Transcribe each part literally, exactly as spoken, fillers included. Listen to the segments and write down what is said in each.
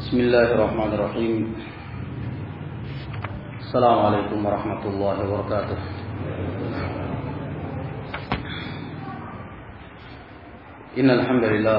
Bismillahirrahmanirrahim. Assalamualaikum warahmatullahi wabarakatuh. Innal hamdalillah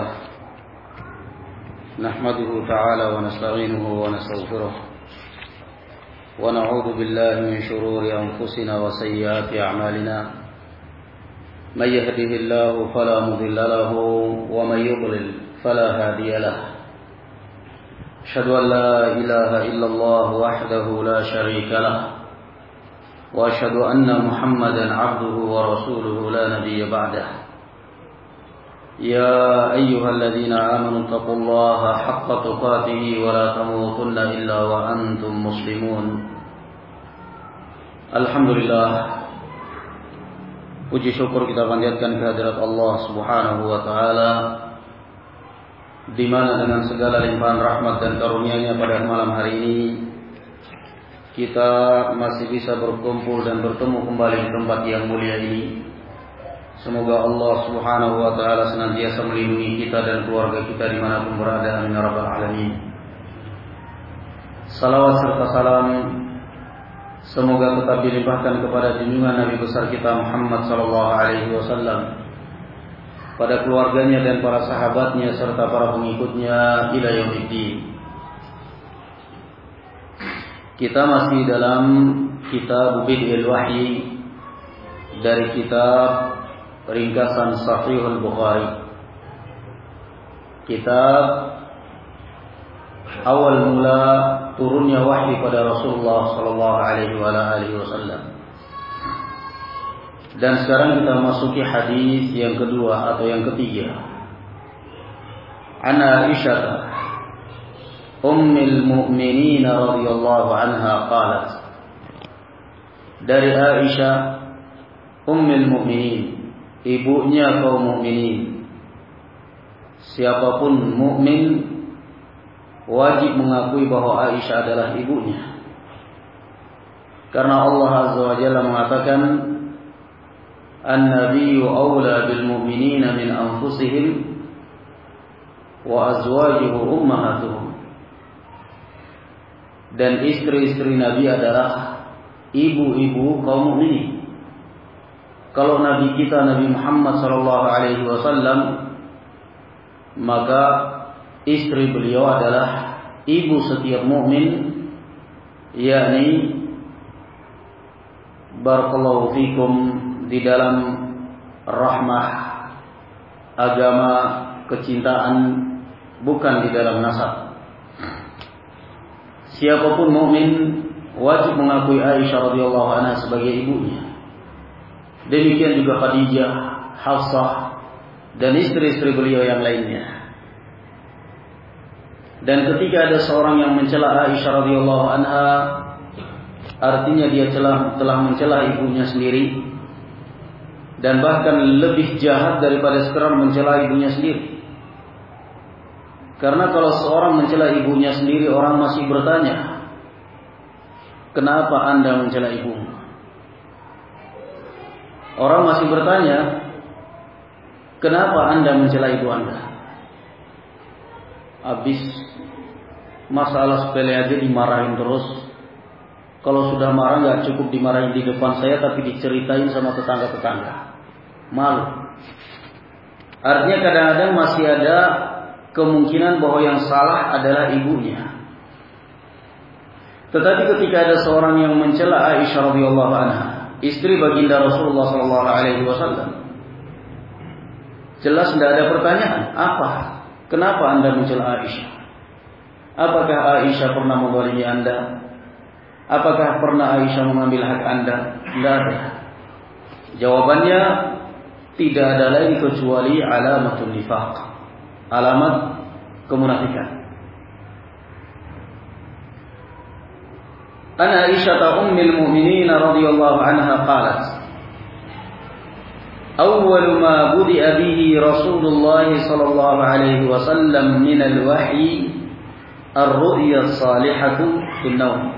nahmaduhu ta'ala wa nasta'inuhu wa nastaghfiruh wa na'udzu billahi min shururi anfusina wa sayyiati a'malina. May yahdihillahu fala mudilla lahu wa may yudlil fala hadiya lahu. أشهد أن لا إله إلا الله وحده لا شريك له وأشهد أن محمدا عبده ورسوله لا نبي بعده يا أيها الذين آمنوا اتقوا الله حق تقاته ولا تموتن إلا وأنتم مسلمون. Alhamdulillah, puji syukur kita panjatkan kehadirat Allah Subhanahu wa taala, di mana dengan segala limpahan rahmat dan karunia-Nya pada malam hari ini kita masih bisa berkumpul dan bertemu kembali di tempat yang mulia ini. Semoga Allah Subhanahu wa taala senantiasa melindungi kita dan keluarga kita dimanapun berada, amin ya rabbal alamin. Salawat serta salam semoga tetap dilimpahkan kepada junjungan Nabi besar kita Muhammad sallallahu alaihi wasallam, pada keluarganya dan para sahabatnya serta para pengikutnya ila yaumiddin. Kita masih dalam kitab Bid'il Wahyi dari kitab ringkasan Sahihul Bukhari. Kitab awal mula turunnya wahyu pada Rasulullah sallallahu alaihi wasallam. Dan sekarang kita masuki hadis yang kedua atau yang ketiga. An Aisyah Ummul Mukminin radhiyallahu anha qalat. Dari Aisyah Ummul Mukminin, ibunya kaum mukminin. Siapapun mukmin wajib mengakui bahwa Aisyah adalah ibunya. Karena Allah Azza wa Jalla mengatakan, An-Nabiyyu awla bil mu'minina min anfusihim wa azwajuhu ummahatuhum. Dan istri-istri Nabi adalah ibu-ibu kaum mukminin. Kalau Nabi kita Nabi Muhammad sallallahu alaihi wasallam, maka istri beliau adalah ibu setiap mukmin, yakni barakallahu fikum di dalam rahmah, agama, kecintaan, bukan di dalam nasab. Siapapun mukmin wajib mengakui Aisyah radhiyallahu anha sebagai ibunya. Demikian juga Khadijah, Hafsah, dan istri-istri beliau yang lainnya. Dan ketika ada seorang yang mencela Aisyah radhiyallahu anha, artinya dia telah telah mencela ibunya sendiri. Dan bahkan lebih jahat daripada sekedar mencela ibunya sendiri. Karena kalau seorang mencela ibunya sendiri, orang masih bertanya, kenapa Anda mencela ibumu? Orang masih bertanya, kenapa Anda mencela ibu Anda? Habis masalah sepele aja dimarahin terus. Kalau sudah marah nggak cukup dimarahin di depan saya, tapi diceritain sama tetangga-tetangga. Malu. Artinya kadang-kadang masih ada kemungkinan bahwa yang salah adalah ibunya. Tetapi ketika ada seorang yang mencela Aisyah radhiyallahu anha, istri baginda Rasulullah sallallahu alaihi wasallam, jelas tidak ada pertanyaan. Apa? Kenapa Anda mencela Aisyah? Apakah Aisyah pernah menzalimi Anda? Apakah pernah Aisyah mengambil hak Anda? Tidak ada. Jawabannya, tidak ada lain kecuali alamatun nifaq, alamat kemunafikan. An Aisyah ummul mukminin radhiyallahu anha qalat, awwal ma budi'a bihi Rasulullah sallallahu alaihi wasallam min al-wahyi ar-ru'ya as-salihatu fin naum.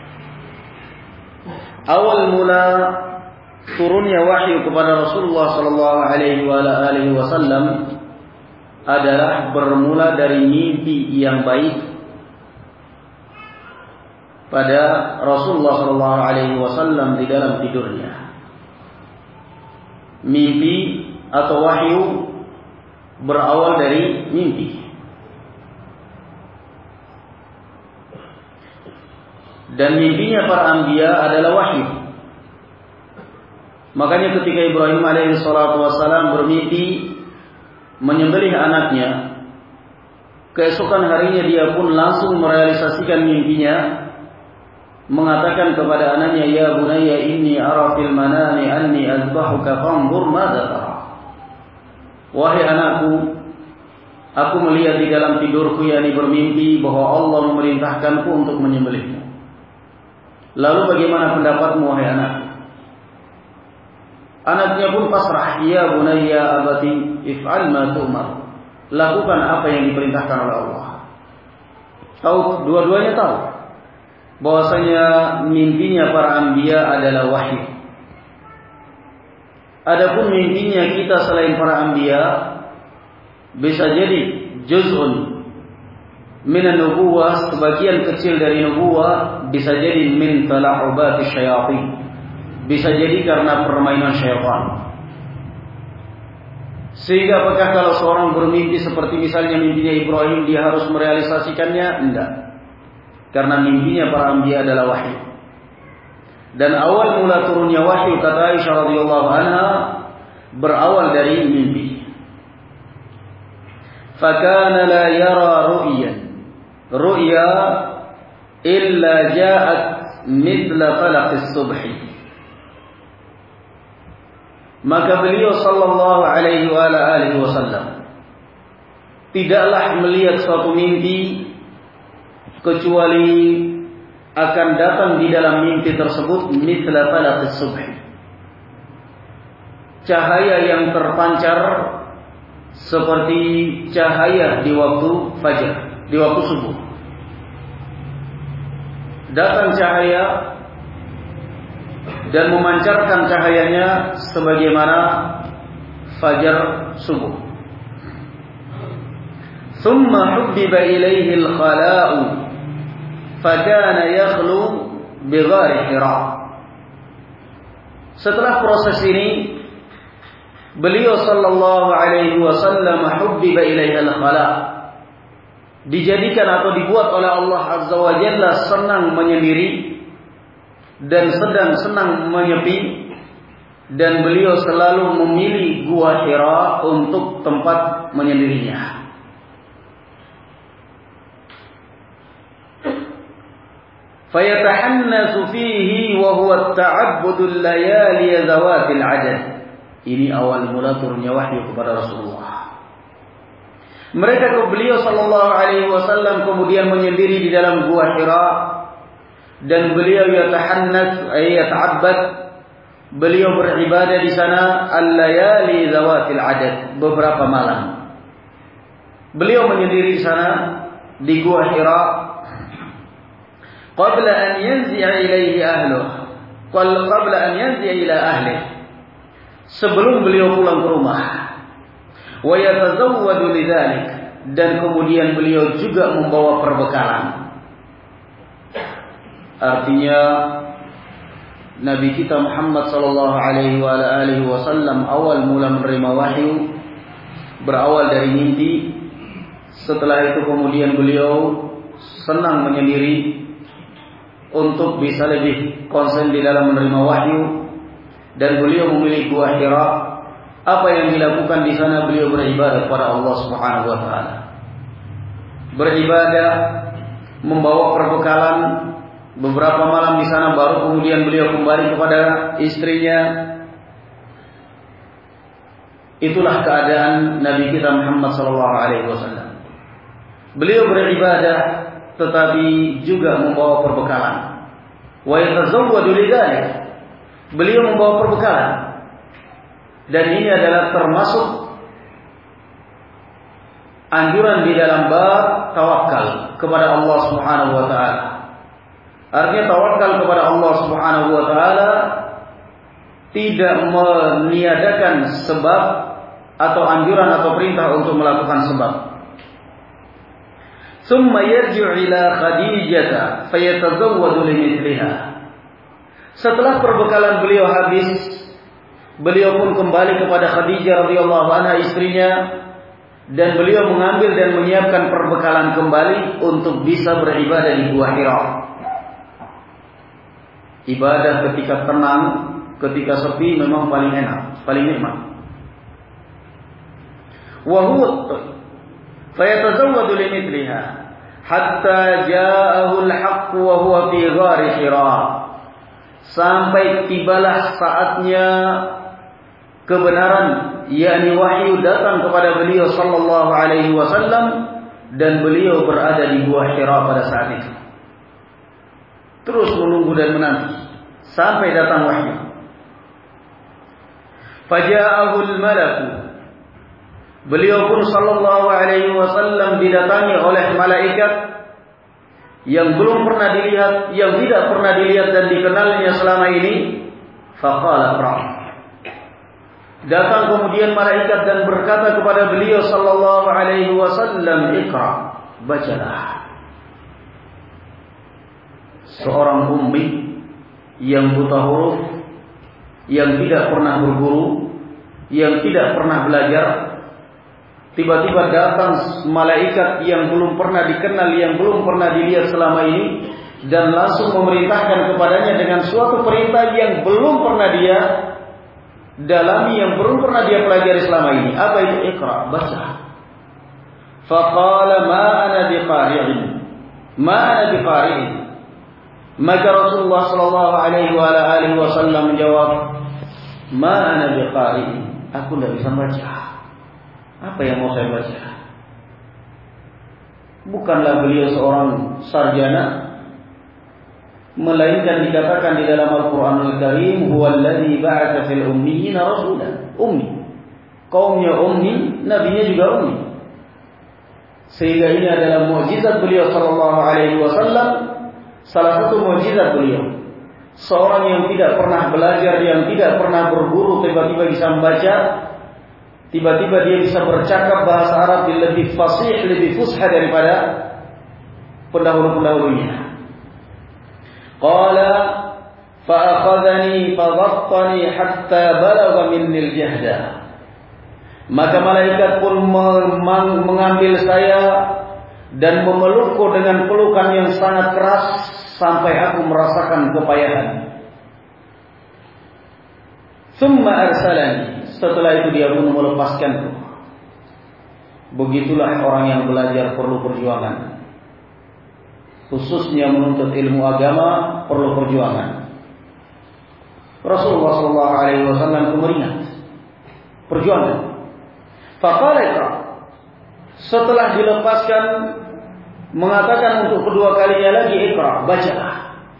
Awal mula turunnya wahyu kepada Rasulullah sallallahu alaihi wasallam adalah bermula dari mimpi yang baik pada Rasulullah shallallahu alaihi wasallam di dalam tidurnya. Mimpi atau wahyu berawal dari mimpi. Dan mimpinya para anbiya adalah wahyu. Makanya ketika Ibrahim alaihi salatu wassalam bermimpi menyembelih anaknya, keesokan harinya dia pun langsung merealisasikan mimpinya, mengatakan kepada anaknya, ya bunayya inni ara fil manami anni azbahuka fanzur madza tara. Wahai anakku, aku melihat di dalam tidurku, yakni bermimpi, bahwa Allah memerintahkanku untuk menyembelihmu. Lalu bagaimana pendapatmu wahai anakku? Anaknya pun pasrah, ya bunayya abati if'al ma tu'mar. Lakukan apa yang diperintahkan oleh Allah. Tahu, dua-duanya tahu bahwasanya mimpinya para anbiya adalah wahyu. Adapun mimpinya kita selain para anbiya bisa jadi juz'un minan nubuwah, sebagian kecil dari nubuwah, bisa jadi min tala'ubati syayatin, bisa jadi karena permainan syaitan. Sehingga apakah kalau seorang bermimpi seperti misalnya mimpinya Ibrahim, dia harus merealisasikannya? Enggak. Karena mimpinya para anbiya adalah wahyu. Dan awal mula turunnya wahyu, kata Aisyah radhiyallahu anha, berawal dari mimpi. Fakana la yara ru'yan ru'ya illa ja'at mithla falaqis subhi. Maka beliau sallallahu alaihi wa alihi wasallam tidaklah melihat suatu mimpi kecuali akan datang di dalam mimpi tersebut mithla falaqis subhi, cahaya yang terpancar seperti cahaya di waktu fajar, di waktu subuh. Datang cahaya dan memancarkan cahayanya sebagaimana fajar subuh. Thumma hubbiba ilaihi al-khala'u fakana yakhlu bi ghari Hira. Setelah proses ini, beliau sallallahu alaihi wasallam hubbiba ilaihi al-khala', dijadikan atau dibuat oleh Allah azza wa jalla senang menyendiri dan sedang senang menyepi, dan beliau selalu memilih gua Hira untuk tempat menyendirinya. Fayatahannasu fihi wa huwa at-ta'abbudul layali zawatil adad. Ini awal mula turunnya wahyu kepada Rasulullah. Mereka ke beliau sallallahu alaihi wasallam kemudian menyendiri di dalam gua Hira, dan beliau yatahannas ay yata'abbad, beliau beribadah di sana al-layali zawatil adad, beberapa malam. Beliau menyendiri di sana di gua Hira qabla an yanzi'a ilaihi ahluh, qabla an yanzi'a ila ahlihi, sebelum beliau pulang ke rumah. Wa yatazawwadu lidzalik, dan kemudian beliau juga membawa perbekalan. Artinya Nabi kita Muhammad sallallahu alaihi wa alihi wasallam awal mula menerima wahyu berawal dari mimpi. Setelah itu kemudian beliau senang menyendiri untuk bisa lebih konsen di dalam menerima wahyu, dan beliau memilih gua Hira. Apa yang dilakukan di sana? Beliau beribadah kepada Allah Subhanahu wa taala. Beribadah, membawa perbekalan beberapa malam di sana, baru kemudian beliau kembali kepada istrinya. Itulah keadaan Nabi kita Muhammad sallallahu alaihi wasallam. Beliau beribadah tetapi juga membawa perbekalan. Wa yatazawwadu lidzalik, beliau membawa perbekalan. Dan ini adalah termasuk anjuran di dalam bab tawakal kepada Allah Subhanahu wa taala. Artinya tawakal kepada Allah Subhanahu wa taala tidak meniadakan sebab atau anjuran atau perintah untuk melakukan sebab. thumma yarji'u ila Khadijah fayatazawwadu limithliha. Setelah perbekalan beliau habis, beliau pun kembali kepada Khadijah radhiyallahu anha istrinya, dan beliau mengambil dan menyiapkan perbekalan kembali untuk bisa beribadah di Gua Hira. Ibadah ketika tenang, ketika sepi memang paling enak, paling nikmat. Wa huwa fayatazawwadu limithliha hatta ja'ahu al-haqq wa huwa fi ghari Hira. Sampai tibalah saatnya kebenaran, yakni wahyu datang kepada beliau sallallahu alaihi wasallam, dan beliau berada di Gua Hira pada saat itu. Terus menunggu dan menanti sampai datang wahyu. Faja'ahul malaku. Beliau pun sallallahu alaihi wasallam didatangi oleh malaikat yang belum pernah dilihat, yang tidak pernah dilihat dan dikenalnya selama ini. Faqala qra'. Datang kemudian malaikat dan berkata kepada beliau sallallahu alaihi wasallam, "Iqra, bacalah." Seorang ummi yang buta huruf, yang tidak pernah berguru, yang tidak pernah belajar, tiba-tiba datang malaikat yang belum pernah dikenal, yang belum pernah dilihat selama ini, dan langsung memerintahkan kepadanya dengan suatu perintah yang belum pernah dia dalami, yang belum pernah dia pelajari selama ini. Apa itu? Iqra, baca. Faqala ma ana biqari'in, ma ana biqari'in. Maka Rasulullah sallallahu alaihi wa alihi wasallam menjawab, ma ana biqari'in, aku tidak bisa baca. Apa yang mau saya baca? Bukanlah beliau seorang sarjana, melainkan dikatakan di dalam Al-Qur'anul Karim, huwallazi ba'atsa fil ummiyina rasulan. Ummi, kaumnya ummi, nabinya juga ummi. Sehingga ini adalah mukjizat beliau sallallahu alaihi wasallam, salah satu mukjizat beliau. Seorang yang tidak pernah belajar, yang tidak pernah berguru, tiba-tiba bisa membaca, tiba-tiba dia bisa bercakap bahasa Arab yang lebih fasih, lebih fusha daripada pendahulu-pendahulunya. Qala fa akhadhani fa dhaqqani hatta balagha minni al-jahda. Maka malaikat pun mengambil saya dan memelukku dengan pelukan yang sangat keras sampai aku merasakan kepayahan. Tsumma arsalani. Setelah itu dia pun melepaskanku. Begitulah orang yang belajar perlu perjuangan. Khususnya menuntut ilmu agama perlu perjuangan. Rasulullah sallallahu alaihi wasallam meringat perjuangan. Faqala, setelah dilepaskan, mengatakan untuk kedua kalinya lagi, Iqra, bacalah.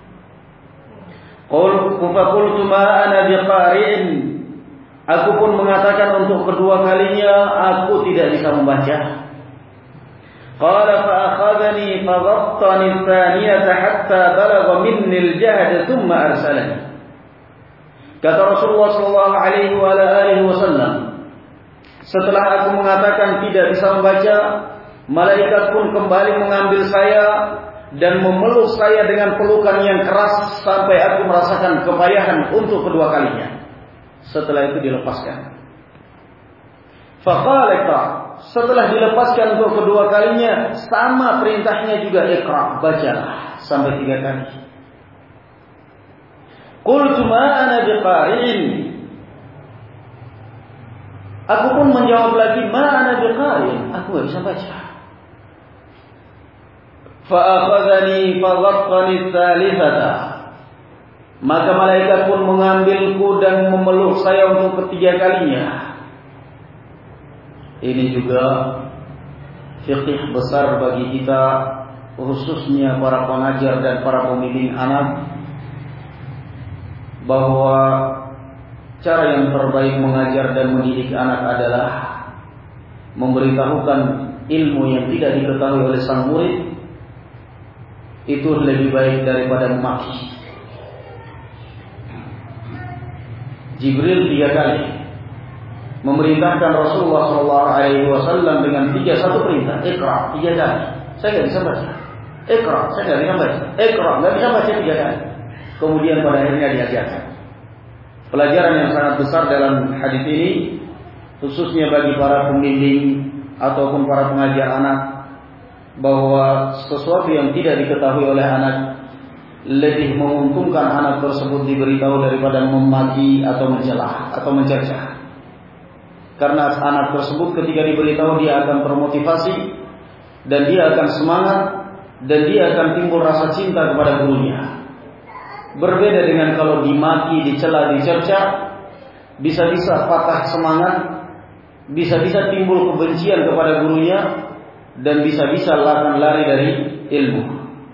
Qultu ma ana biqari'in. Aku pun mengatakan untuk kedua kalinya, aku tidak bisa membaca. Qala fa akhadhani fa ghattani tsaniyata hatta balagha minni al-jahd thumma arsalani. Kata Rasulullah sallallahu alaihi wa alihi wasallam, setelah aku mengatakan tidak bisa membaca, malaikat pun kembali mengambil saya dan memeluk saya dengan pelukan yang keras sampai aku merasakan kepayahan untuk kedua kalinya. Setelah itu dilepaskan. Faqala, setelah dilepaskan untuk kedua kalinya, sama perintahnya juga, Iqra, bacalah, sampai tiga kali. Qultu ma ana biqari'in. Aku pun menjawab lagi, ma ana biqari'in, aku tidak bisa baca. Fa akhadhani fa ghattani tsalitsata. Maka malaikat pun mengambilku dan memeluk saya untuk ketiga kalinya. Ini juga fiqh besar bagi kita, khususnya para pengajar dan para pembimbing anak, bahwa cara yang terbaik mengajar dan mendidik anak adalah memberitahukan ilmu yang tidak diketahui oleh sang murid. Itu lebih baik daripada memaki. Jibril tiga kali memerintahkan Rasulullah sallallahu alaihi wasallam dengan tiga satu perintah, Iqra, tiga kali. saya nggak bisa baca. Iqra, saya nggak bisa baca. Iqra, nggak bisa baca tiga kali. Kemudian pada akhirnya diajarkan. Pelajaran yang sangat besar dalam hadis ini, khususnya bagi para pembimbing ataupun para pengajar anak, bahwa sesuatu yang tidak diketahui oleh anak lebih menguntungkan anak tersebut diberitahu daripada memaki atau mencela atau mencerca. Karena anak tersebut ketika diberitahu dia akan termotivasi dan dia akan semangat dan dia akan timbul rasa cinta kepada gurunya. Berbeda dengan kalau dimaki, dicela, dicerca, bisa-bisa patah semangat, bisa-bisa timbul kebencian kepada gurunya, dan bisa-bisa akan lari dari ilmu.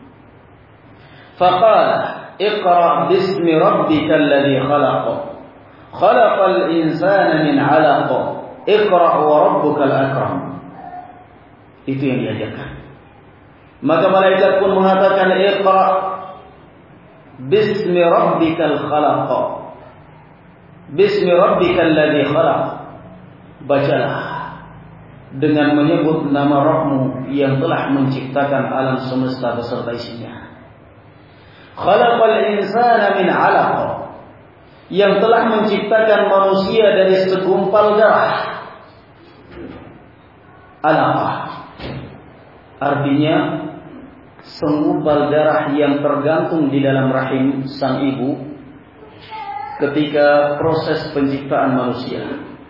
Faqala iqra bismi rabbikal ladzi khalaq. Khalaqal insana min 'alaq. Iqra wa rabbukal akram. Itu yang diajarkan. Maka malaikat pun mengatakan iqra bismi rabbikal khalaq. Bismi rabbikal ladzi khalaq. Bacalah dengan menyebut nama Rabbmu yang telah menciptakan alam semesta beserta isinya. Khalaqal insana min 'alaq. Yang telah menciptakan manusia dari segumpal darah. Alaqah artinya segumpal darah yang tergantung di dalam rahim sang ibu ketika proses penciptaan manusia.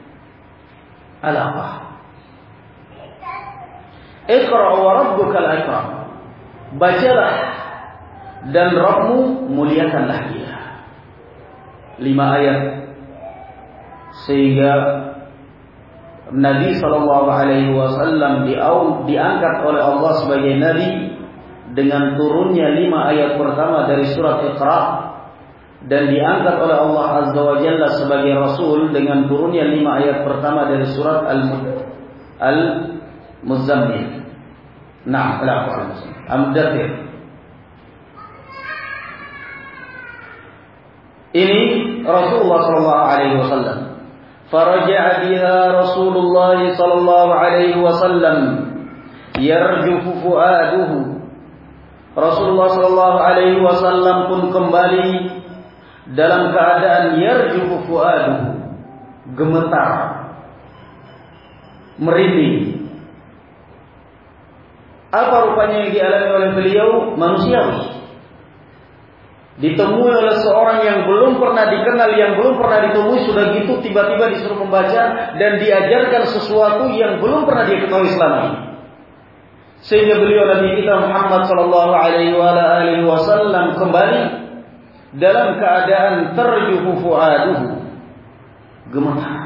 Alaqah. Iqra wa rabbukal akram. Bacalah dan Rabbmu muliakanlah dia. Lima ayat sehingga Nabi sallallahu alaihi wasallam diangkat oleh Allah sebagai nabi dengan turunnya lima ayat pertama dari surat Iqra, dan diangkat oleh Allah azza wa jalla sebagai rasul dengan turunnya lima ayat pertama dari surat Al-Muzammil. Nah, Al-Mudaththir. Ini Rasulullah sallallahu alaihi wasallam. Faraja'a biha Rasulullah sallallahu alaihi wasallam yarjufu fuaduhu. Rasulullah sallallahu alaihi wasallam pun kembali dalam keadaan yarjufu fuaduhu, gemetar, merinding. Apa rupanya yang dialami oleh beliau? Manusiawi. Ditemui oleh seorang yang belum pernah dikenal, yang belum pernah ditemui, sudah gitu tiba-tiba disuruh membaca dan diajarkan sesuatu yang belum pernah dia ketahui selama ini. Sehingga beliau Nabi kita Muhammad sallallahu alaihi wasallam kembali dalam keadaan terjufu fuaduhu, gemetar.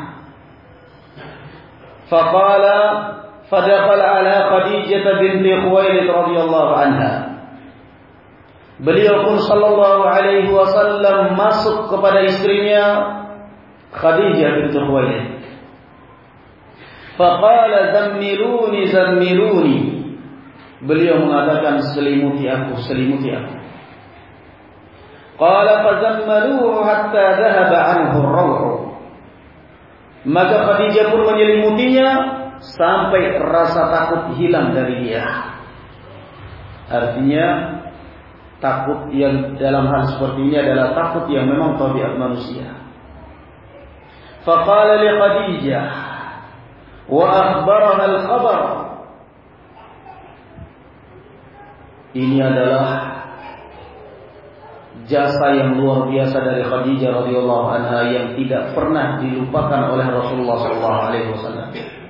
Faqala fadakhala ala Khadijah binti Khuwailid radhiyallahu anha. Beliau pun sallallahu alaihi wasallam masuk kepada istrinya Khadijah binti Khuwailid. Faqala zammiluni zammiluni. Beliau mengatakan selimuti aku, selimuti aku. Qala fazammaluhu hatta dhahaba anhu ar-raw'u. Maka Khadijah pun menyelimutinya sampai rasa takut hilang dari dia. Artinya takut yang dalam hal seperti ini adalah takut yang memang tabiat manusia. Faqala li Khadijah wa akhbaraha al-khabar. Ini adalah jasa yang luar biasa dari Khadijah radhiyallahu anha yang tidak pernah dilupakan oleh Rasulullah sallallahu alaihi wasallam.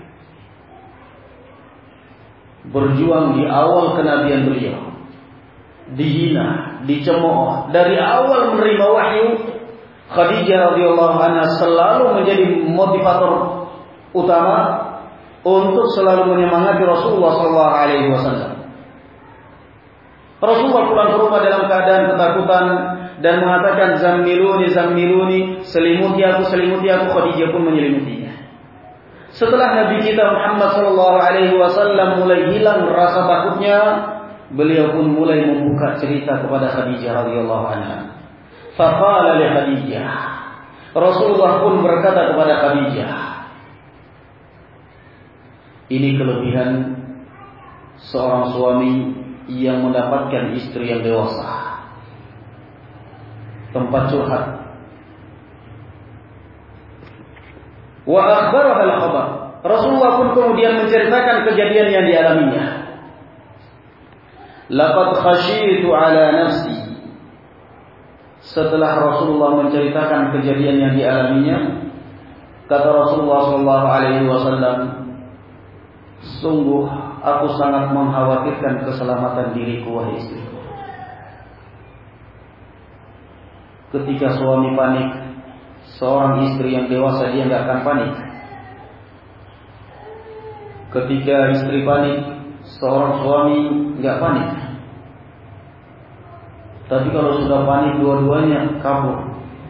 Berjuang di awal kenabian beliau, dihina, dicemooh. Dari awal menerima wahyu, Khadijah radhiyallahu anha selalu menjadi motivator utama untuk selalu menyemangati Rasulullah sallallahu alaihi wasallam. Rasulullah pulang ke rumah dalam keadaan ketakutan dan mengatakan zammiluni zammiluni, selimuti aku, selimuti aku. Khadijah pun menyelimutinya. Setelah Nabi kita Muhammad sallallahu alaihi wasallam mulai hilang rasa takutnya, beliau pun mulai membuka cerita kepada Khadijah radhiyallahu anha. Faqala li Khadijah. Rasulullah pun berkata kepada Khadijah. Ini kelebihan seorang suami yang mendapatkan istri yang dewasa, tempat curhat. Wa akhbaraha al-khabar. Rasulullah pun kemudian menceritakan kejadian yang dialaminya. Laqad khasyitu ala nafsi. Setelah Rasulullah menceritakan kejadian yang dialaminya, kata Rasulullah sallallahu alaihi wasallam, sungguh aku sangat mengkhawatirkan keselamatan diriku wahai istriku. Ketika suami panik, seorang istri yang dewasa dia nggak akan panik. Ketika istri panik, seorang suami nggak panik. Tapi kalau sudah panik dua-duanya kabur.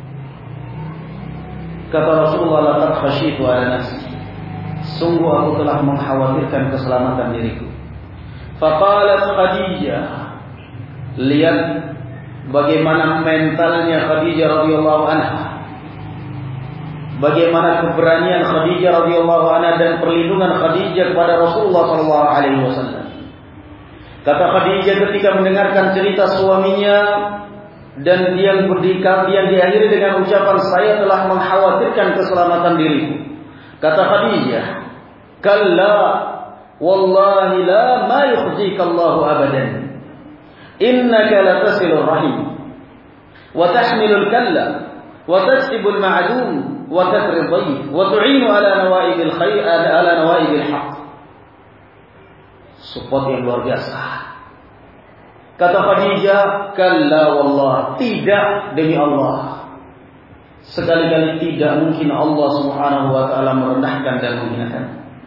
Kata Rasulullah, laqad khasyitu ala nafsi. Sungguh aku telah mengkhawatirkan keselamatan diriku. Faqalat Khadijah. Lihat bagaimana mentalnya Khadijah radhiyallahu anha. Bagaimana keberanian Khadijah radhiyallahu anha dan perlindungan Khadijah kepada Rasulullah sallallahu alaihi wasallam. Kata Khadijah ketika mendengarkan cerita suaminya dan dia berdikar, dia diakhiri dengan ucapan, saya telah mengkhawatirkan keselamatan diriku. Kata Khadijah, kalla wallahi la ma yukhzika Allahu abadan. Innaka latasilur rahim wa tahmilul kalla wa tasibul ma'dum wa takrir dhaif wa tu'inu ala nawaibil khair ala nawaibil haqq. Support yang luar biasa. Kata Khadijah, kalla wallah, tidak demi Allah. Sekali-kali tidak mungkin Allah Subhanahu wa taala merendahkan dan menghinakan.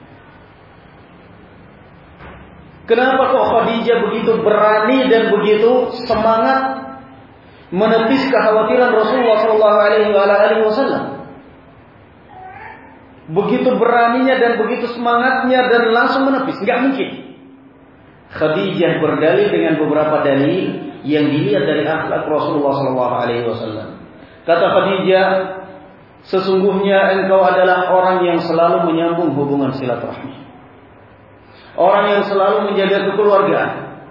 Kenapa kok Khadijah begitu berani dan begitu semangat menepis kekhawatiran Rasulullah sallallahu alaihi wasallam? Begitu beraninya dan begitu semangatnya dan langsung menepis, enggak mungkin. Khadijah berdalil dengan beberapa dalil yang dilihat dari akhlak Rasulullah sallallahu alaihi wasallam. Kata Khadijah, sesungguhnya engkau adalah orang yang selalu menyambung hubungan silaturahmi. Orang yang selalu menjaga kekeluargaan.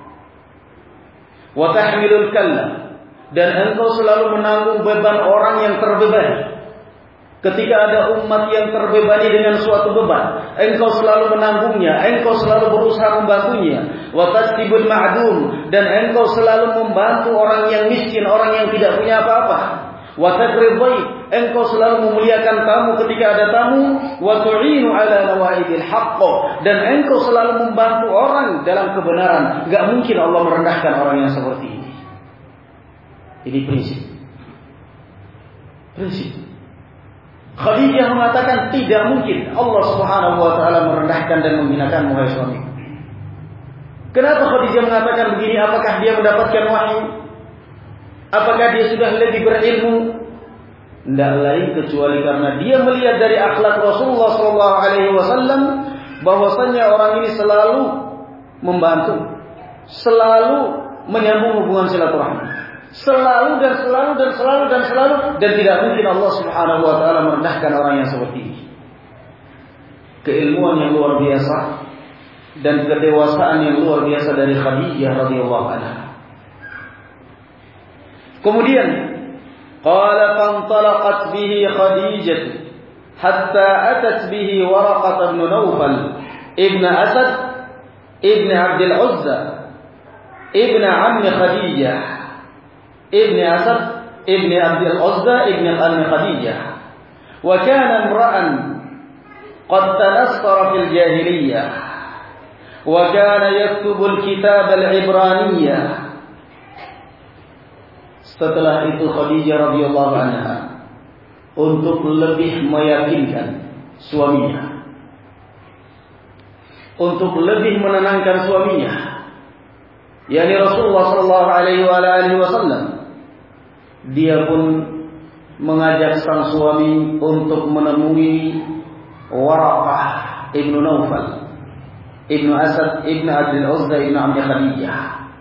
Wa tahmilul kalla, dan engkau selalu menanggung beban orang yang terbebani. Ketika ada umat yang terbebani dengan suatu beban, engkau selalu menanggungnya, engkau selalu berusaha membantunya. Wa tasibul ma'dum, dan engkau selalu membantu orang yang miskin, orang yang tidak punya apa-apa. Wa takrir dhaif, engkau selalu memuliakan tamu ketika ada tamu. Wa tu'inu ala nawaibil haqq, dan engkau selalu membantu orang dalam kebenaran. Enggak mungkin Allah merendahkan orang yang seperti ini. Ini prinsip. Prinsip. Khadijah mengatakan tidak mungkin Allah Subhanahu wa taala merendahkan dan menghinakan wahai suami. Kenapa Khadijah mengatakan begini? Apakah dia mendapatkan wahyu? Apakah dia sudah lebih berilmu? Tidak lain kecuali karena dia melihat dari akhlak Rasulullah sallallahu alaihi wasallam bahwasanya orang ini selalu membantu, selalu menyambung hubungan silaturahmi. Selalu dan selalu dan selalu dan selalu, dan tidak mungkin Allah Subhanahu wa taala merendahkan orang yang seperti ini. Keilmuan yang luar biasa dan kedewasaan yang luar biasa dari Khadijah radhiyallahu anha. Kemudian qala fantalaqat bihi Khadijah hatta atat bihi Waraqah bin Nawfal ibn Asad ibn Abdul Uzza ibn ammi Khadijah ابن أسد ابن عبد العزى ابن أم خديجة وكان امرأ قد تنصر في الجاهلية وكان يكتب الكتاب العبرانية. Setelah itu Khadijah radhiyallahu anha untuk lebih meyakinkan suaminya, untuk lebih menenangkan suaminya, yakni Rasulullah sallallahu alaihi wasallam, dia pun mengajak sang suami untuk menemui Waraqah ibnu Nawfal ibnu Asad ibnu Abdul Uzza ibnu ammi Khadijah.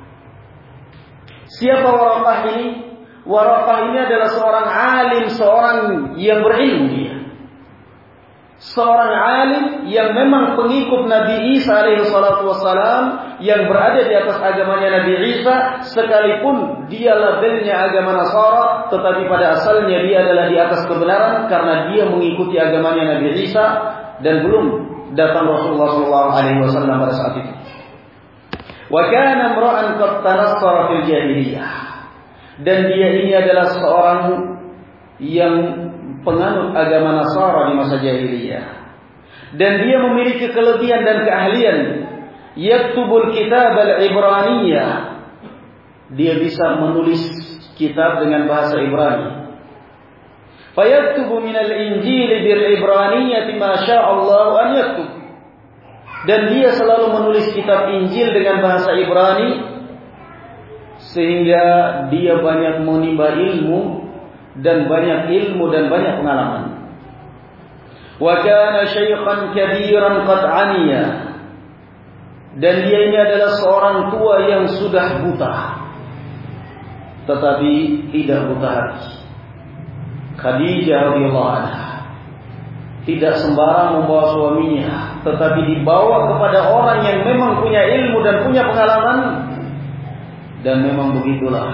Siapa Waraqah ini? Waraqah ini adalah seorang alim, seorang yang berilmu dia. seorang alim yang memang pengikut Nabi Isa alaihi salatu wassalam, yang berada di atas agamanya Nabi Isa, sekalipun dia labelnya agama Nasara, tetapi pada asalnya dia adalah di atas kebenaran karena dia mengikuti agamanya Nabi Isa dan belum datang Rasulullah sallallahu alaihi wasallam pada saat itu. Wa kana imra'an qad tanassara fil jahiliyah. Dan dia ini adalah seorang yang penganut agama Nasara di masa jahiliyah. Dan dia memiliki kelebihan dan keahlian. Yaktubul kitab al-Ibraniyah. Dia bisa menulis kitab dengan bahasa Ibrani. Fayaktubu minal Injil bil Ibraniyah ma syaa Allah an yaktub. Dan dia selalu menulis kitab Injil dengan bahasa Ibrani, sehingga dia banyak menimba ilmu dan banyak ilmu dan banyak pengalaman. Wa kana syaikhan kabiran qad aniya. Dan dia ini adalah seorang tua yang sudah buta, tetapi tidak buta hati. Khadijah radhiyallahu anha tidak sembarang membawa suaminya, tetapi dibawa kepada orang yang memang punya ilmu dan punya pengalaman. Dan memang begitulah.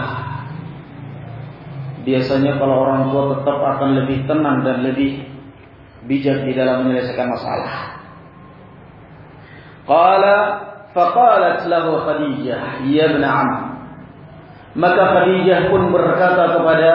Biasanya kalau orang tua tetap akan lebih tenang dan lebih bijak di dalam menyelesaikan masalah. Qala faqalat lahu Khadijah, ya ibn Am. Maka Khadijah pun berkata kepada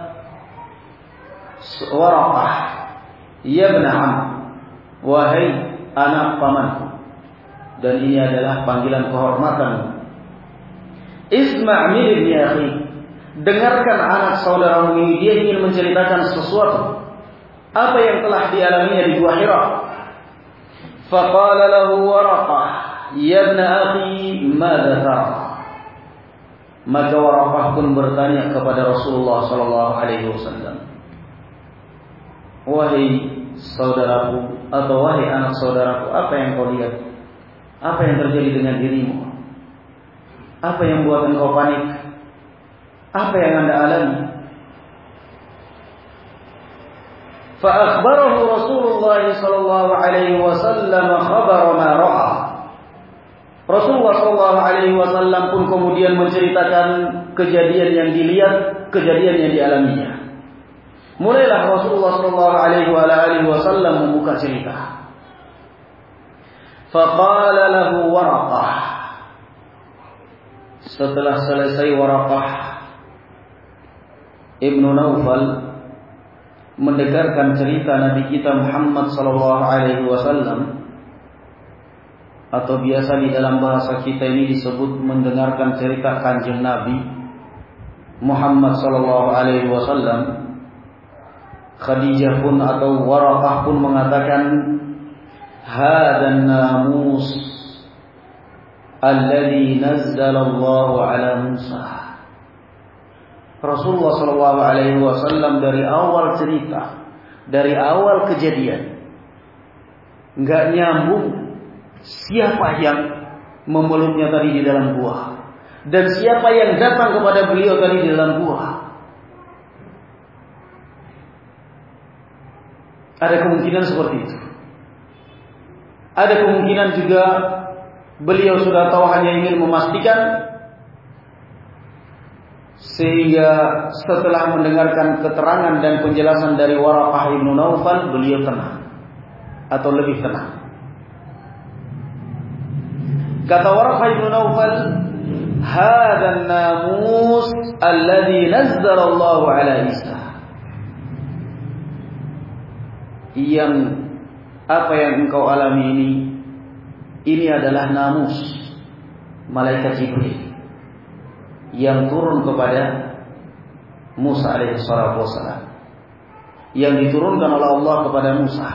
Waraqah, ya ibn Am, wahai anak pamanku. Dan ini adalah panggilan kehormatan. Isma' min ibni akhi. Dengarkan anak saudaramu ini, dia ingin menceritakan sesuatu apa yang telah dialaminya di Gua Hira. Faqala lahu Waraqah, ya ibn akhi, madza tara? Maka Waraqah pun bertanya kepada Rasulullah sallallahu alaihi wasallam, wahai saudaraku atau wahai anak saudaraku, apa yang kau lihat? Apa yang terjadi dengan dirimu? Apa yang buat engkau panik? Apa yang Anda alami? Fa akhbarahu Rasulullah sallallahu alaihi wasallam khabar ma ra'a. Rasulullah sallallahu alaihi wasallam pun kemudian menceritakan kejadian yang dilihat, kejadian yang dialaminya. Mulailah Rasulullah sallallahu alaihi wasallam membuka cerita. Faqala lahu Waraqah. Setelah selesai Waraqah Ibnu Naufal mendengarkan cerita Nabi kita Muhammad sallallahu alaihi wasallam, atau biasa di dalam bahasa kita ini disebut mendengarkan cerita Kanjeng Nabi Muhammad sallallahu alaihi wasallam, Khadijah pun atau Waraqah pun mengatakan, hadan namus alladhi nazzalallahu ala Musa. Rasulullah sallallahu alaihi wasallam dari awal cerita, dari awal kejadian, enggak nyambung siapa yang memeluknya tadi di dalam gua dan siapa yang datang kepada beliau tadi di dalam gua. Ada kemungkinan seperti itu. Ada kemungkinan juga beliau sudah tahu, hanya ingin memastikan, sehingga setelah mendengarkan keterangan dan penjelasan dari Waraqah ibnu Naufal, beliau tenang atau lebih tenang. Kata Waraqah ibnu Naufal, hadan namus alladhi nazzala Allah ala Isa. Yang apa yang engkau alami ini, ini adalah namus malaikat Jibril yang turun kepada Musa alaihi salatu wassalam, yang diturunkan oleh Allah kepada Musa.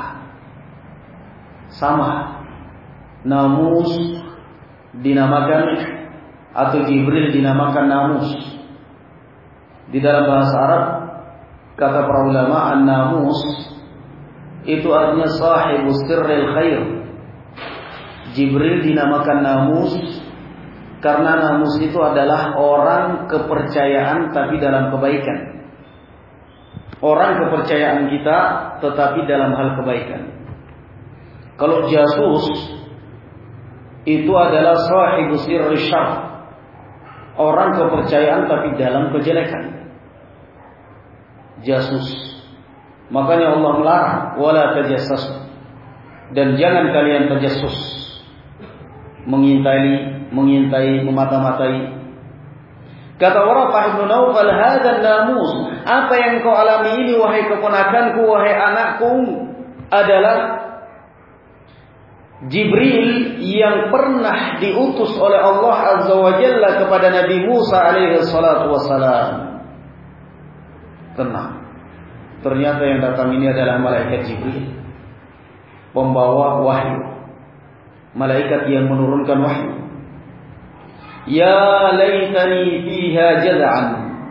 Sama, namus dinamakan atau Jibril dinamakan namus. Di dalam bahasa Arab, kata para ulama, an-namus itu artinya sahibu sirril khair. Jibril dinamakan namus karena namus itu adalah orang kepercayaan tapi dalam kebaikan. Orang kepercayaan kita tetapi dalam hal kebaikan. Kalau jasus itu adalah sahibu sirri syarr, orang kepercayaan tapi dalam kejelekan. Jasus. Makanya Allah melarang wala tajassasu. Dan jangan kalian tajassus. Mengintai, mengintai, memata-matai. Kata Waraqah ibn Naufal, "Hadzal namus." Apa yang kau alami ini wahai keponakanku, wahai anakku, adalah Jibril yang pernah diutus oleh Allah Azza wa Jalla kepada Nabi Musa alaihi salatu wassalam. Tenang. Ternyata yang datang ini adalah malaikat Jibril, pembawa wahyu, malaikat yang menurunkan wahyu. Ya laitani fiha jaz'an,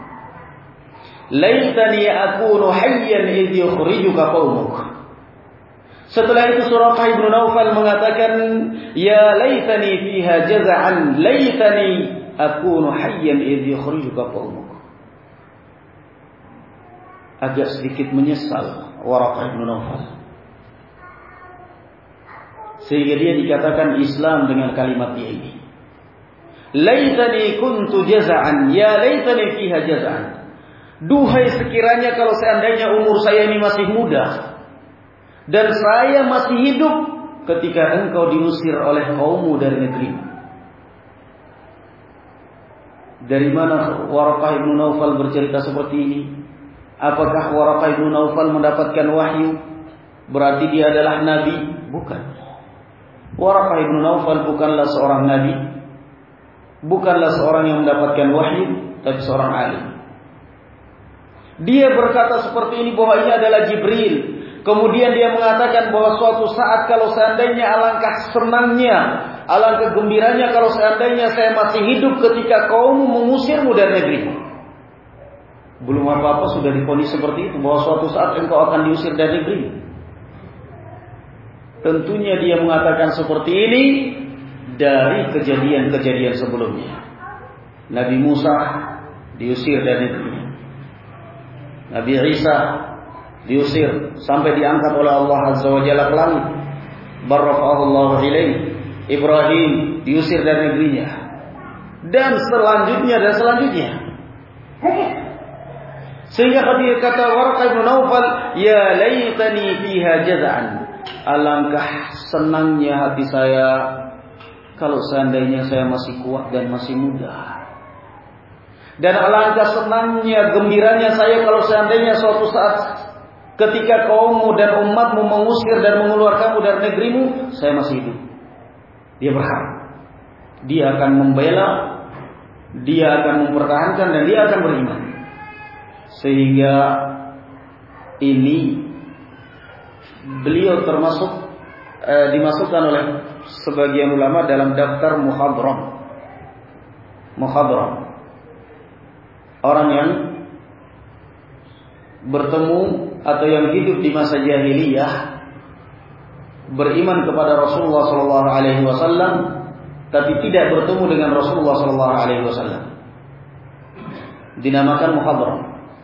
laitani akunu hayyan idh yukhrijuka qaumuk. Setelah itu Suraqah ibn Naufal mengatakan, ya laitani fiha jaz'an, laitani akunu hayyan idh yukhrijuka qaumuk. Agak sedikit menyesal Waraqah ibn Naufal, sehingga dia dikatakan Islam dengan kalimat ini. Laitani kuntu jaza'an, ya laitani fiha jaza'an. Duhai sekiranya kalau seandainya umur saya ini masih muda dan saya masih hidup ketika engkau diusir oleh kaummu dari negerimu. Dari mana Waraqah ibn Naufal bercerita seperti ini? Apakah Waraqah ibn Naufal mendapatkan wahyu? Berarti dia adalah nabi? Bukan. Waraqah ibn Naufal bukanlah seorang nabi, bukanlah seorang yang mendapatkan wahyu, tapi seorang alim. Dia berkata seperti ini bahwa ini adalah Jibril. Kemudian dia mengatakan bahwa suatu saat kalau seandainya alangkah senangnya, alangkah gembiranya kalau seandainya saya masih hidup ketika kaummu mengusirmu dari negerimu. Belum apa-apa sudah divonis seperti itu, bahwa suatu saat engkau akan diusir dari negerimu. Tentunya dia mengatakan seperti ini dari kejadian-kejadian sebelumnya. Nabi Musa diusir dari negerinya, Nabi Isa diusir sampai diangkat oleh Allah Azza wa Jalla ke langit. Barrafa'ahu Allah ilaihi. Ibrahim diusir dari negerinya. Dan selanjutnya dan selanjutnya. Sehingga ketika kata Waraqah ibn Naufal, ya laitani fiha jaz'an. Alangkah senangnya hati saya kalau seandainya saya masih kuat dan masih muda. Dan alangkah senangnya, gembiranya saya kalau seandainya suatu saat ketika kaummu dan umatmu mengusir dan mengeluarkanmu dari negerimu, saya masih hidup. Dia berharap, dia akan membela, dia akan mempertahankan, dan dia akan beriman. Sehingga ini beliau termasuk eh, dimasukkan oleh sebagian ulama dalam daftar muhadram. Muhadram, orang yang bertemu atau yang hidup di masa jahiliyah, beriman kepada Rasulullah sallallahu alaihi wasallam tapi tidak bertemu dengan Rasulullah sallallahu alaihi wasallam, dinamakan muhadram.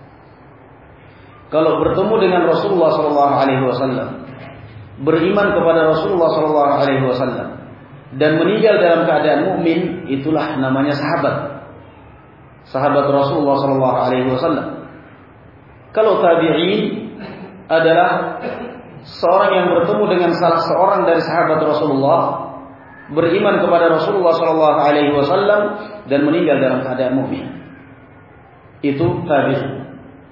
Kalau bertemu dengan Rasulullah sallallahu alaihi wasallam, beriman kepada Rasulullah sallallahu alaihi wasallam dan meninggal dalam keadaan mukmin, itulah namanya sahabat. Sahabat Rasulullah sallallahu alaihi wasallam. Kalau tabi'in adalah seorang yang bertemu dengan salah seorang dari sahabat Rasulullah, beriman kepada Rasulullah sallallahu alaihi wasallam dan meninggal dalam keadaan mukmin. Itu tabi'in.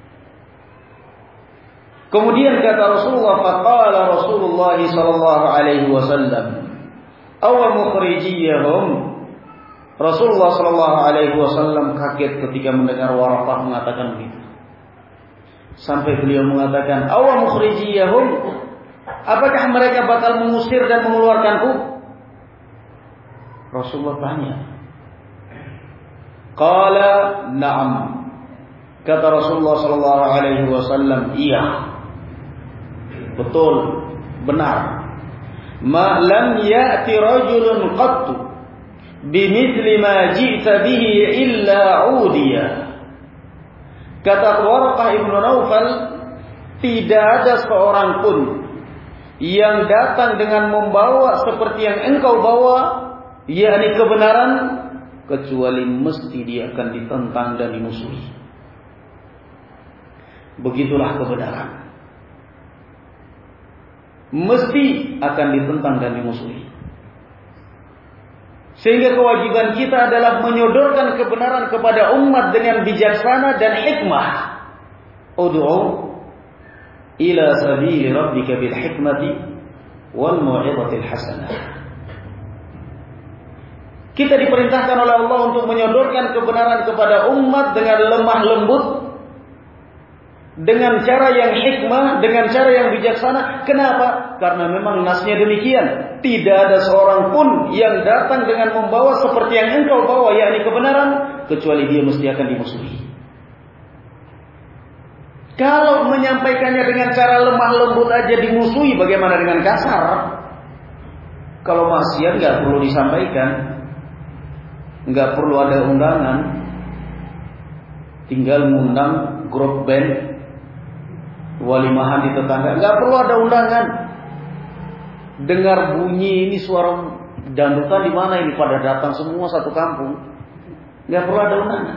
Kemudian kata Rasulullah, faqala Rasulullah sallallahu alaihi wasallam, aw mukhrijiyahum. Rasulullah sallallahu alaihi wasallam kaget ketika mendengar Waraqah mengatakan begitu. Sampai beliau mengatakan, aw mukhrijiyahum, apakah mereka bakal mengusir dan mengeluarkanku? Rasulullah tanya. Qala na'am. Kata Rasulullah sallallahu alaihi wasallam, iya. Betul, benar. Ma lam ya'ti rajulun qattu bimithli ma ji'ta bihi illa udiya. Kata Waraqah ibn Naufal, tidak ada seorang pun yang datang dengan membawa seperti yang engkau bawa, yakni kebenaran, kecuali mesti dia akan ditentang dan dimusuhi. Begitulah kebenaran. Mesti akan ditentang dan dimusuhi. Sehingga kewajiban kita adalah menyodorkan kebenaran kepada umat dengan bijaksana dan hikmah. Ud'u ila sabili rabbika bil hikmati wal mau'izatil hasanah. Kita diperintahkan oleh Allah untuk menyodorkan kebenaran kepada umat dengan lemah lembut, dengan cara yang hikmah, dengan cara yang bijaksana. Kenapa? Karena memang nasnya demikian. Tidak ada seorang pun yang datang dengan membawa seperti yang engkau bawa, yakni kebenaran, kecuali dia mesti akan dimusuhi. Kalau menyampaikannya dengan cara lemah lembut aja dimusuhi, bagaimana dengan kasar? Kalau maksiat nggak perlu disampaikan, nggak perlu ada undangan, tinggal mengundang grup band, walimahan di tetangga, nggak perlu ada undangan. Dengar bunyi ini suara dandutan di mana ini, pada datang semua satu kampung, nggak perlu ada undangan,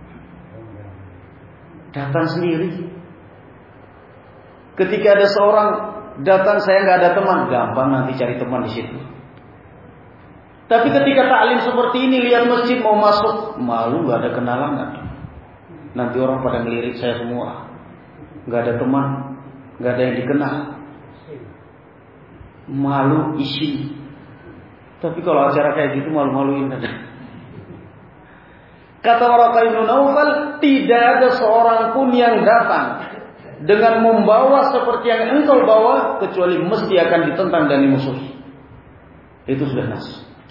datang sendiri. Ketika ada seorang datang, saya nggak ada teman, gampang nanti cari teman di situ. Tapi ketika taklim seperti ini, lihat masjid mau masuk, malu, nggak ada kenalan, nanti orang pada ngelirik saya semua, nggak ada teman, nggak ada yang dikenal, malu isi. Tapi kalau acara kayak gitu malu-maluin aja. Kata Waraqah bin Naufal, tidak ada seorang pun yang datang dengan membawa seperti yang engkau bawa, kecuali mesti akan ditentang dan dimusuhi. Itu sudah nas.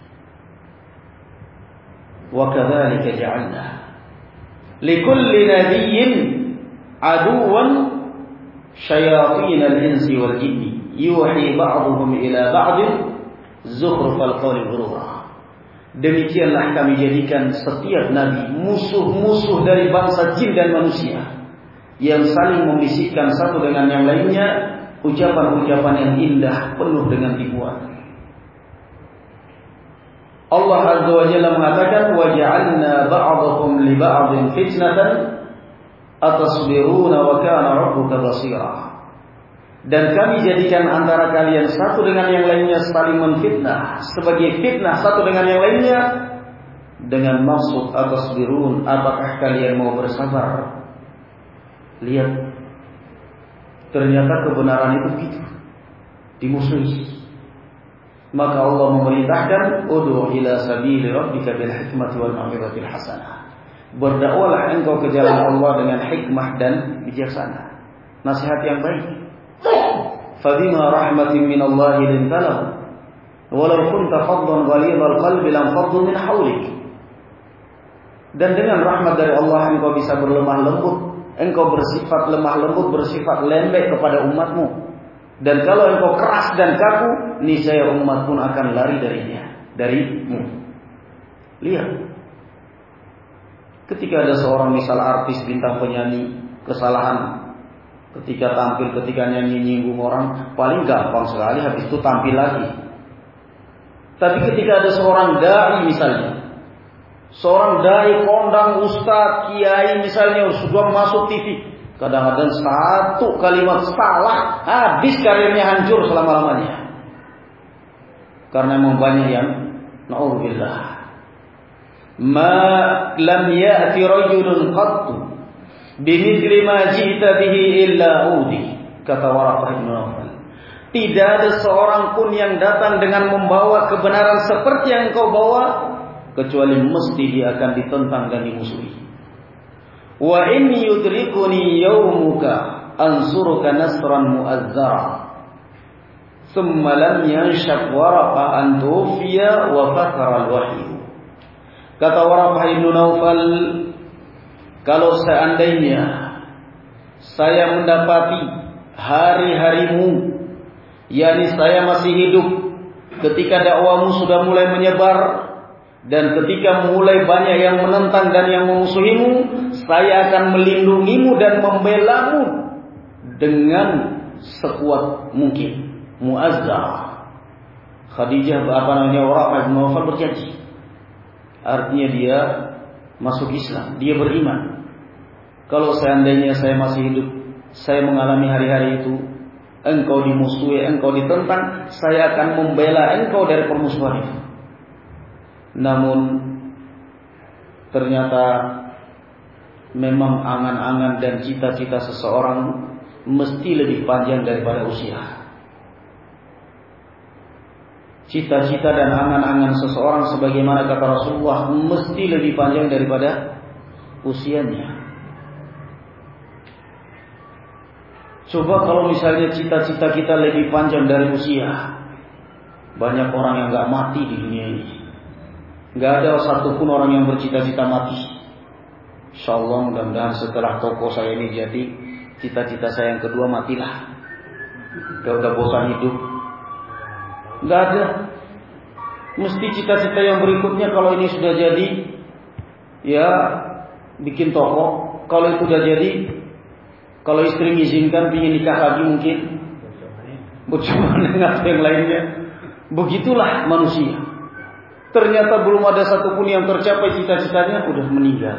Wa kadzalika ja'alna likulli nabiyyin aduwan syayatin al-insi wal jinni yuhi ba'dhum ila ba'din zukhrufal qawli ghurura. Demikianlah kami jadikan setiap nabi musuh-musuh dari bangsa jin dan manusia, yang saling membisikkan satu dengan yang lainnya ucapan-ucapan yang indah penuh dengan tipuan. Allah Azza wa Jalla mengatakan, wa ja'alna ba'dakum li ba'din fitnatan atasbiruna wa kana rabbuka basira. Dan kami jadikan antara kalian satu dengan yang lainnya saling menfitnah, sebagai fitnah satu dengan yang lainnya, dengan maksud atasbirun, apakah kalian mau bersabar? Lihat, ternyata kebenaran itu begitu dimusuhi. Maka Allah memerintahkan, ud'u ila sabili rabbika bil hikmati wal mau'izatil hasanah. Berdakwalah engkau ke jalan Allah dengan hikmah dan bijaksana, nasihat yang baik. Fabima rahmatin min Allah lintalahu walau kunta faddan ghalidhal qalbi lam faddu min hawlik. Dan dengan rahmat dari Allah engkau bisa berlemah lembut, engkau bersifat lemah lembut, bersifat lembek kepada umatmu. Dan kalau engkau keras dan kaku, niscaya umat pun akan lari darinya, darimu. Lihat, ketika ada seorang misal artis, bintang penyanyi, kesalahan ketika tampil, ketika nyanyi nyinggung orang, paling gampang sekali, habis itu tampil lagi. Tapi ketika ada seorang dai misalnya, seorang dai, kondang, ustaz, kiai misalnya, sudah masuk T V, kadang-kadang satu kalimat salah, habis karirnya hancur selama-lamanya. Karena memang banyak yang na'udzubillah, ma lam ya'ti rajulun qattu bimithli ma ji'ta bihi illa udi. Kata Waraqah bin Naufal, tidak ada seorang pun yang datang dengan membawa kebenaran seperti yang engkau bawa, kecuali mesti dia akan ditentang dan dimusuhi. Wa in yudrikuni yawmuka ansuruka nasran mu'azzara thumma lam yanshab Waraqah an tufiya wa fakara al-wahyu. Kata Waraqah bin Naufal, kalau seandainya saya mendapati hari-harimu, yakni saya masih hidup ketika dakwamu sudah mulai menyebar, dan ketika mulai banyak yang menentang dan yang memusuhimu, saya akan melindungimu dan membelamu dengan sekuat mungkin. muazzah. Khadijah apa namanya Waraqah bin Nawfal berjanji. Artinya dia masuk Islam, dia beriman. Kalau seandainya saya masih hidup, saya mengalami hari-hari itu, engkau dimusuhi, engkau ditentang, saya akan membela engkau dari permusuhan itu. Namun ternyata memang angan-angan dan cita-cita seseorang mesti lebih panjang daripada usia. Cita-cita dan angan-angan seseorang sebagaimana kata Rasulullah mesti lebih panjang daripada usianya. Coba kalau misalnya cita-cita kita lebih panjang dari usia, banyak orang yang gak mati di dunia ini. Gak ada satupun orang yang bercita-cita mati. Insyaallah mudah-mudahan setelah toko saya ini jadi, cita-cita saya yang kedua matilah. Gak udah bosan hidup. Gak ada. Mesti cita-cita yang berikutnya kalau ini sudah jadi, ya bikin toko. Kalau itu sudah jadi, kalau istri mengizinkan ingin nikah lagi mungkin, bercuma dengan yang lainnya. Begitulah manusia. Ternyata belum ada satupun yang tercapai cita-citanya udah meninggal.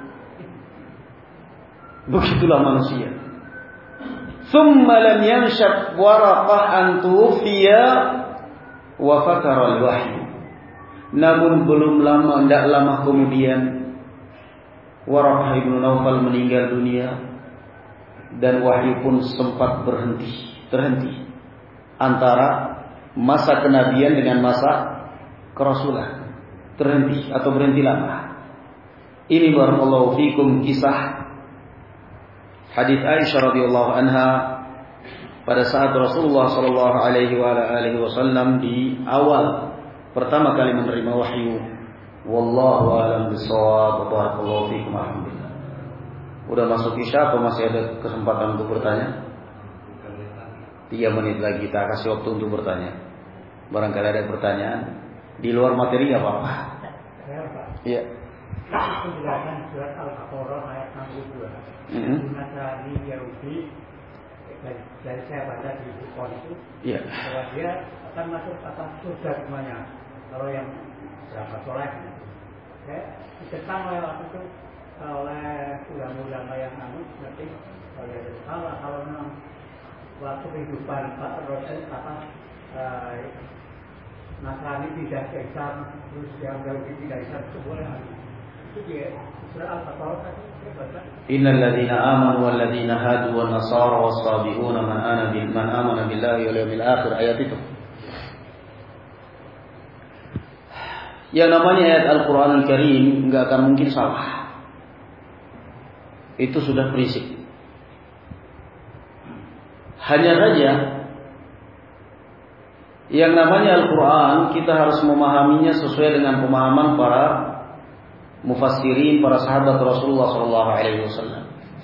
Begitulah manusia. Tsumma lam yanshab waraqah an tufiya wa fatara al-wahyu. Namun belum lama, tidak lama kemudian Waraqah bin Nawfal meninggal dunia dan wahyu pun sempat berhenti, terhenti antara masa kenabian dengan masa kerasulan. Terhenti atau berhenti lama. Ini barakallahu fikum kisah hadis Aisyah radhiyallahu anha pada saat Rasulullah sallallahu alaihi wasallam di awal pertama kali menerima wahyu. Wallahu a'lam bishawab. Barakallahu fiikum. Alhamdulillah. Udah masuk isya atau masih ada kesempatan untuk bertanya? Tiga menit lagi kita kasih waktu untuk bertanya. Barangkali ada pertanyaan di luar materi enggak apa-apa. Iya. Penjelasan surat Al-Baqarah ayat enam puluh dua. Nasrani Yahudi dari saya baca di buku itu, yeah. Bahwa dia akan masuk atas surga semuanya. Kalau yang berapa soleh, ya, ditentang oleh waktu itu oleh ulama-ulama yang anu, berarti kalau ada salah, kalau memang waktu kehidupan Pak Rasul apa Nasrani pindah ke Islam, terus yang Yahudi pindah Islam, itu boleh. Itu dia surah Al-Baqarah tadi. Innal ladzina amanu wal ladzina hadu wan nasara was sabiuna man amana bil man amana billahi wal yawmil akhir, ayat itu. Yang namanya ayat Al-Qur'anul Karim enggak akan mungkin salah. Itu sudah prinsip. Hanya saja yang namanya Al-Qur'an kita harus memahaminya sesuai dengan pemahaman para mufassirin, para sahabat Rasulullah sallallahu alaihi wasallam.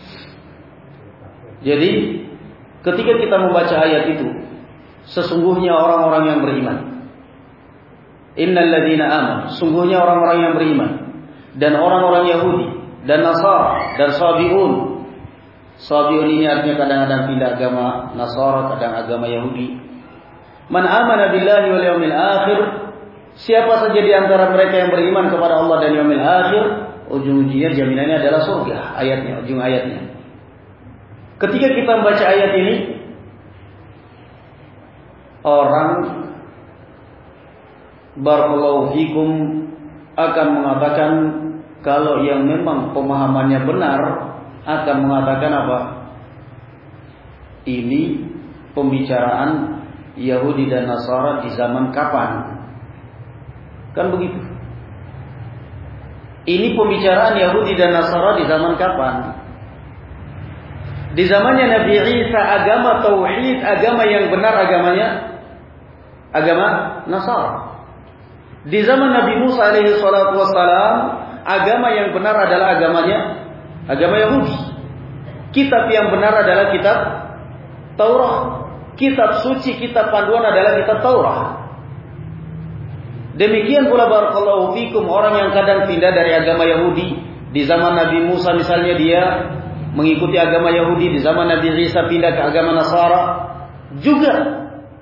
Jadi, ketika kita membaca ayat itu, sesungguhnya orang-orang yang beriman. Innal ladzina amanu, sungguhnya orang-orang yang beriman dan orang-orang Yahudi dan Nasara dan Sabiun. Sabiun ini artinya kadang-kadang pindah agama Nasara, kadang agama Yahudi. Man amana billahi wal yawmil akhir, siapa saja di antara mereka yang beriman kepada Allah dan yaumil akhir, ujung-ujungnya jaminannya adalah surga. Ayatnya, ujung ayatnya. Ketika kita membaca ayat ini, orang barakallahu fikum akan mengatakan kalau yang memang pemahamannya benar akan mengatakan apa? Ini pembicaraan Yahudi dan Nasara di zaman kapan? Kan begitu. Ini pembicaraan Yahudi dan Nasara di zaman kapan? Di zamannya Nabi Isa, agama tauhid, agama yang benar agamanya agama Nasara. Di zaman Nabi Musa alaihi salatu wassalam, agama yang benar adalah agamanya agama Yahudi. Kitab yang benar adalah kitab Taurat. Kitab suci, kitab panduan adalah kitab Taurat. Demikian pula barakallahu fikum orang yang kadang pindah dari agama Yahudi. Di zaman Nabi Musa misalnya dia mengikuti agama Yahudi, di zaman Nabi Isa pindah ke agama Nasara. Juga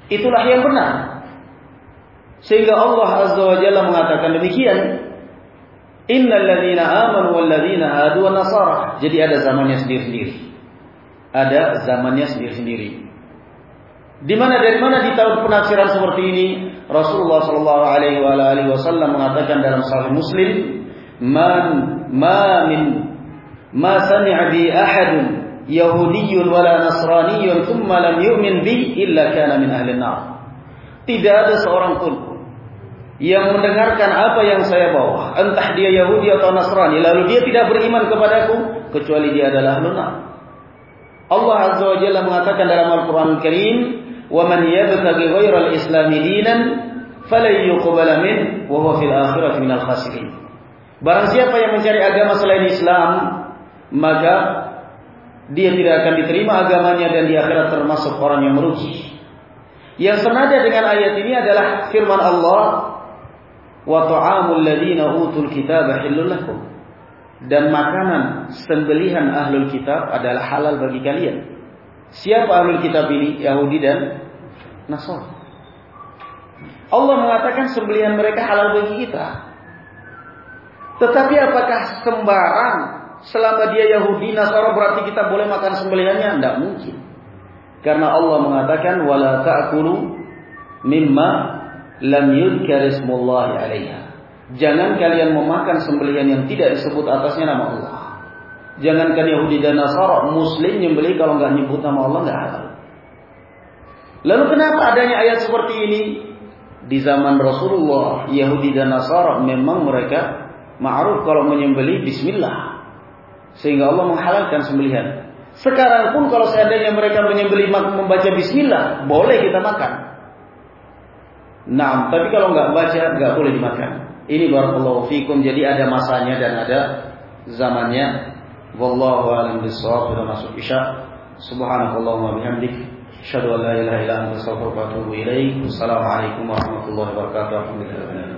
itulah yang benar. Sehingga Allah Azza wa Jalla mengatakan demikian, innal ladzina amanu wal ladzina hadu wan nasara. Jadi ada zamannya sendiri-sendiri. Ada zamannya sendiri-sendiri. Di mana dari mana di tahun penafsiran seperti ini? Rasulullah sallallahu alaihi wa alihi wasallam mengatakan dalam Sahih Muslim, "Man ma min ma sami'a bi ahadun yahudiyyun wala nasraniyyun thumma lam yu'min bi illa kana min ahli an-nar." Tidak ada seorang pun yang mendengarkan apa yang saya bawa, entah dia Yahudi atau Nasrani, lalu dia tidak beriman kepadaku, kecuali dia adalah ahlun nar. Allah Azza wa Jalla mengatakan dalam Al-Quran Al-Karim, وَمَنْ يَبْتَغِ غَيْرَ الْإِسْلَامِ دِينًا فَلَنْ يُقْبَلَ مِنْهُ وَهُوَ فِي الْآخِرَةِ مِنَ الْخَاسِرِينَ. Barang siapa yang mencari agama selain Islam, maka dia tidak akan diterima agamanya dan di akhirat termasuk orang yang merugi. Yang senada dengan ayat ini adalah firman Allah, wa ta'amul ladzina utul kitaba halal lakum. Dan makanan sembelihan ahlul kitab adalah halal bagi kalian. Siapa ahlul kitab ini? Yahudi dan Nasrani. Allah mengatakan sembelihan mereka halal bagi kita. Tetapi apakah sembarang selama dia Yahudi Nasrani berarti kita boleh makan sembelihannya? Tidak mungkin. Karena Allah mengatakan wala ta'kulu mimma lam yudhkar ismullahi 'alaiha. Jangan kalian memakan sembelihan yang tidak disebut atasnya nama Allah. Jangankan Yahudi dan Nasara, Muslim nyembelih kalau nggak nyebut nama Allah nggak halal. Lalu kenapa adanya ayat seperti ini? Di zaman Rasulullah, Yahudi dan Nasara memang mereka ma'ruf kalau menyembelih Bismillah, sehingga Allah menghalalkan sembelihan. Sekarang pun kalau seandainya mereka menyembelih membaca Bismillah, boleh kita makan. Nah, tapi kalau nggak baca nggak boleh dimakan. Ini barakallahu fikum. Jadi ada masanya dan ada zamannya. Wallahu a'lam bishawab. Sudah masuk Isya. Subhanakallahumma bihamdik, asyhadu an la ilaha illa anta, astaghfiruka wa atubu ilaik. Wassalamualaikum warahmatullahi wabarakatuh.